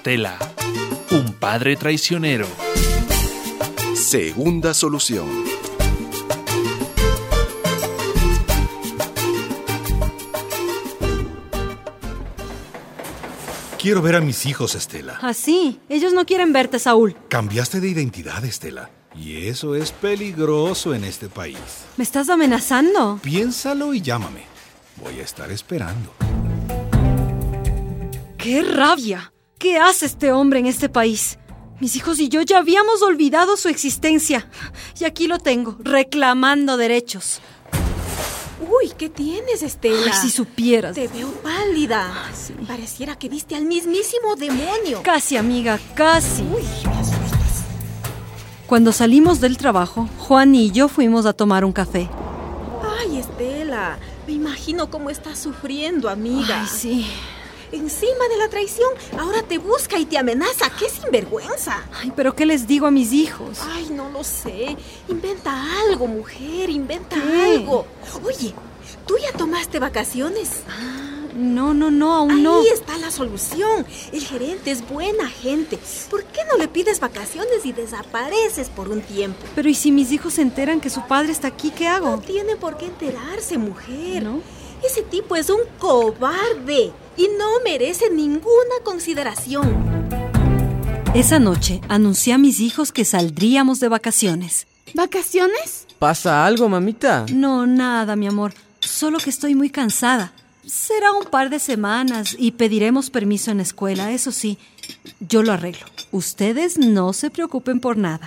Estela, un padre traicionero. Segunda solución. Quiero ver a mis hijos, Estela. Así, ellos no quieren verte, Saúl. Cambiaste de identidad, Estela. Y eso es peligroso en este país. ¿Me estás amenazando? Piénsalo y llámame. Voy a estar esperando. ¡Qué rabia! ¿Qué hace este hombre en este país? Mis hijos y yo ya habíamos olvidado su existencia. Y aquí lo tengo, reclamando derechos. Uy, ¿qué tienes, Estela? Ay, si supieras. Te veo pálida. Sí. Pareciera que viste al mismísimo demonio. Casi, amiga, casi. Uy, me asustas. Cuando salimos del trabajo, Juan y yo fuimos a tomar un café. Ay, Estela, me imagino cómo estás sufriendo, amiga. Ay, sí. Encima de la traición, ahora te busca y te amenaza. ¡Qué sinvergüenza! Ay, pero ¿qué les digo a mis hijos? Ay, no lo sé. Inventa algo, mujer, inventa ¿Qué? algo. Oye, ¿tú ya tomaste vacaciones? No, aún no. Ahí está la solución. El gerente es buena gente. ¿Por qué no le pides vacaciones y desapareces por un tiempo? Pero ¿y si mis hijos se enteran que su padre está aquí, qué No hago? tiene por qué enterarse, mujer. ¿No? Ese tipo es un cobarde y no merece ninguna consideración. Esa noche anuncié a mis hijos que saldríamos de vacaciones. ¿Vacaciones? ¿Pasa algo, mamita? No, nada, mi amor. Solo que estoy muy cansada. Será un par de semanas y pediremos permiso en la escuela. Eso sí, yo lo arreglo. Ustedes no se preocupen por nada.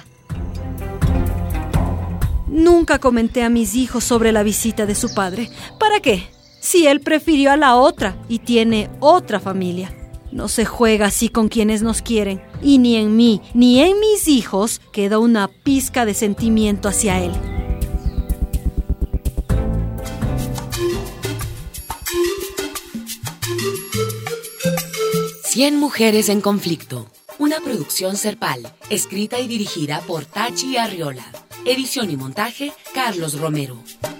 Nunca comenté a mis hijos sobre la visita de su padre. ¿Para qué? Si él prefirió a la otra y tiene otra familia. No se juega así con quienes nos quieren. Y ni en mí, ni en mis hijos queda una pizca de sentimiento hacia él. Cien mujeres en conflicto. Una producción Serpal, escrita y dirigida por Tachi Arriola. Edición y montaje, Carlos Romero.